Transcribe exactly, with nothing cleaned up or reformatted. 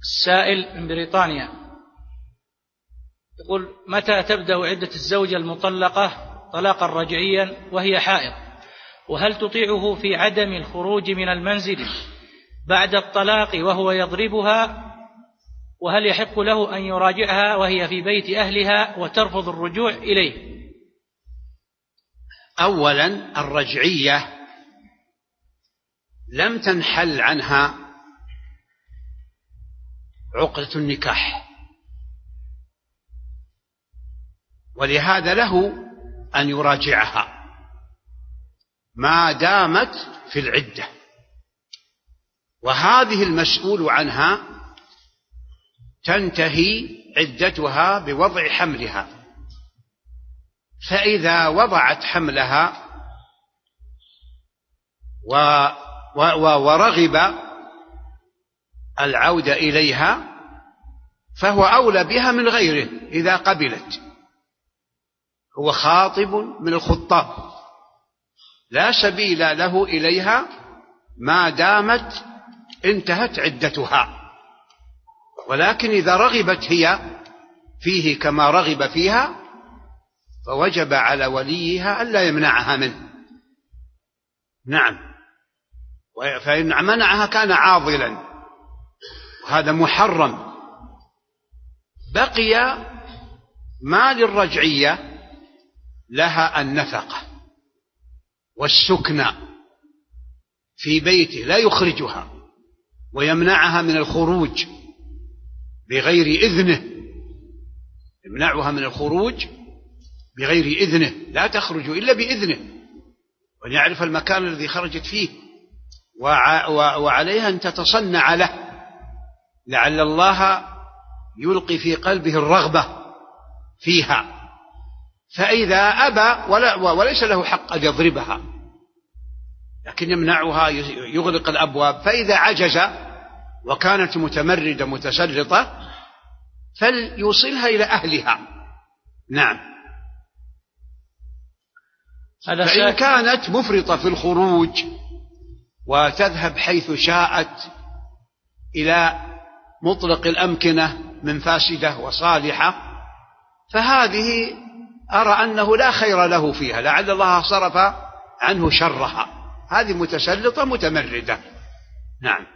السائل من بريطانيا يقول: متى تبدأ عدة الزوجة المطلقة طلاقا رجعيا وهي حائض؟ وهل تطيعه في عدم الخروج من المنزل بعد الطلاق وهو يضربها؟ وهل يحق له أن يراجعها وهي في بيت أهلها وترفض الرجوع إليه؟ أولا، الرجعية لم تنحل عنها عقدة النكاح، ولهذا له أن يراجعها ما دامت في العدة، وهذه المسؤول عنها تنتهي عدتها بوضع حملها، فإذا وضعت حملها ورغب العودة إليها فهو أولى بها من غيره إذا قبلت. هو خاطب من الخطاب، لا سبيل له إليها ما دامت انتهت عدتها، ولكن إذا رغبت هي فيه كما رغب فيها فوجب على وليها ألا يمنعها منه. نعم، فإن منعها كان عاضلا، وهذا محرم. بقي ما للرجعية لها النفقة والسكنى في بيته، لا يخرجها ويمنعها من الخروج بغير إذنه، يمنعها من الخروج بغير إذنه، لا تخرج إلا بإذنه، وليعرف المكان الذي خرجت فيه، وعليها أن تتصنع له، لعل الله يلقي في قلبه الرغبة فيها. فإذا أبى وليس له حق أن يضربها، لكن يمنعها، يغلق الأبواب. فإذا عجز وكانت متمردة متسلطة فليوصلها إلى أهلها. نعم. فإن كانت مفرطة في الخروج وتذهب حيث شاءت إلى مطلق الأمكنة من فاسدة وصالحة، فهذه أرى أنه لا خير له فيها، لعل الله صرف عنه شرها. هذه متسلطة متمردة. نعم.